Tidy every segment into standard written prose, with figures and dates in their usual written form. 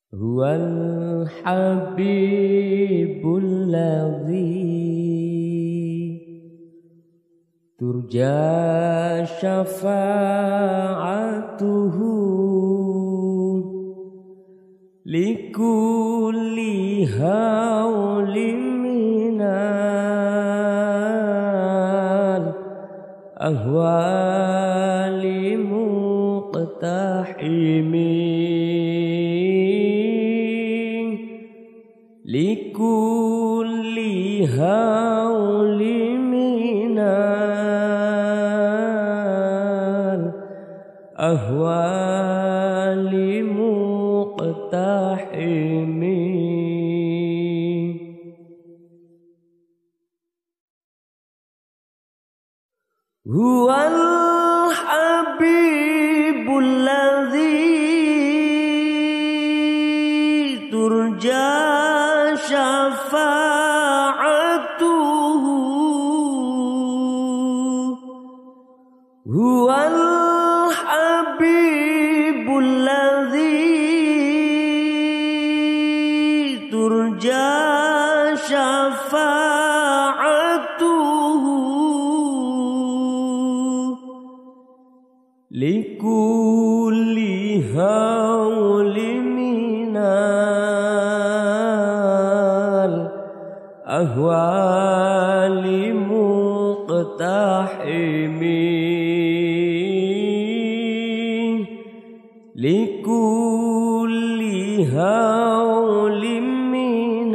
هو الحبيب الذي ترجى شفاعته لكل هول من الأهوال مقتحم، لكل هول من الأهوال مقتحم. هو الحبيب الذي ترجى شفاعته، هو الحبيب الذي ترجى شفاعته لكل هول من الأهوال مقتحم، لكل هول من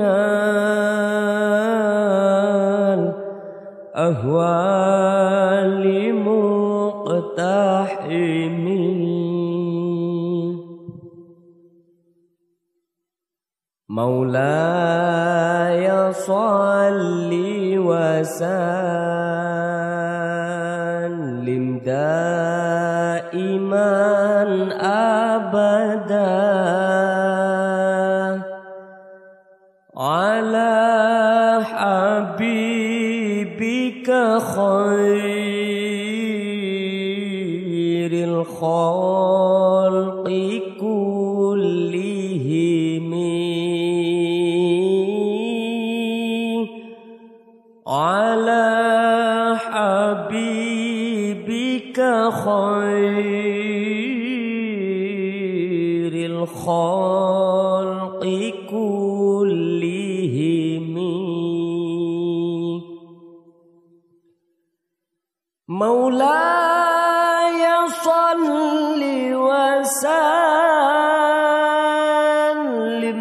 الأهوال مقتحم. مولاي صل وسلم دائما أبدا على حبيبك خير الخلق كلهم، على حبيبك خير الخلق كلهم. مولاي صل وسلم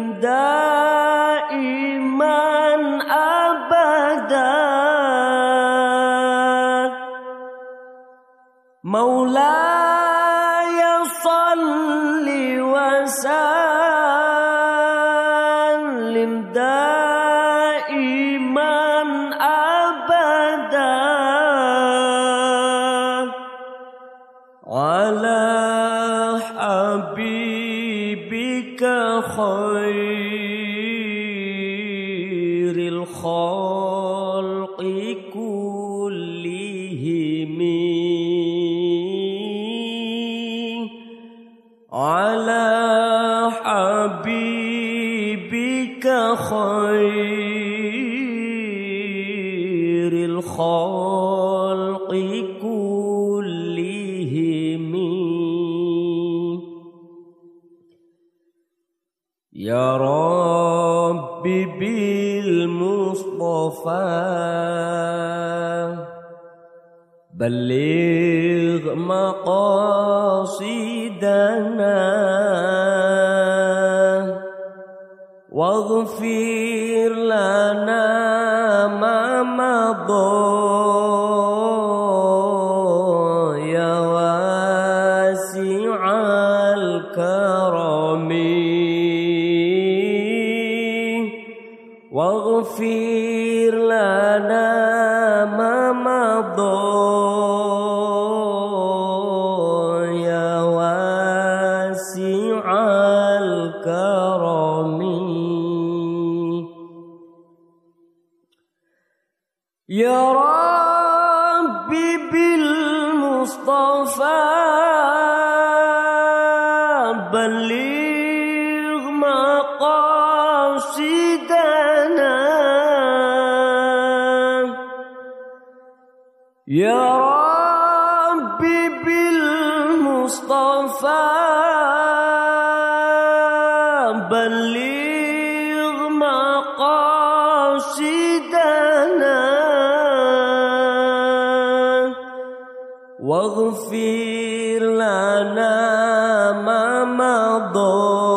دائما أبدا، مولاي صل وسلم دائما أبدا على حبيبك خير الخلق كلهم، على حبيبك خير الخلق كلهم. يا رب بالمصطفى بلغ مقاصدنا واغفر لنا ما مضى يا واسع الكرم، واغفر لنا ما مضى يا واسع الكرم. يا ربي بالمصطفى بلغ مقاصدنا يا ربي بالمصطفى بلغ مقاصدنا واغفر لنا ما مضى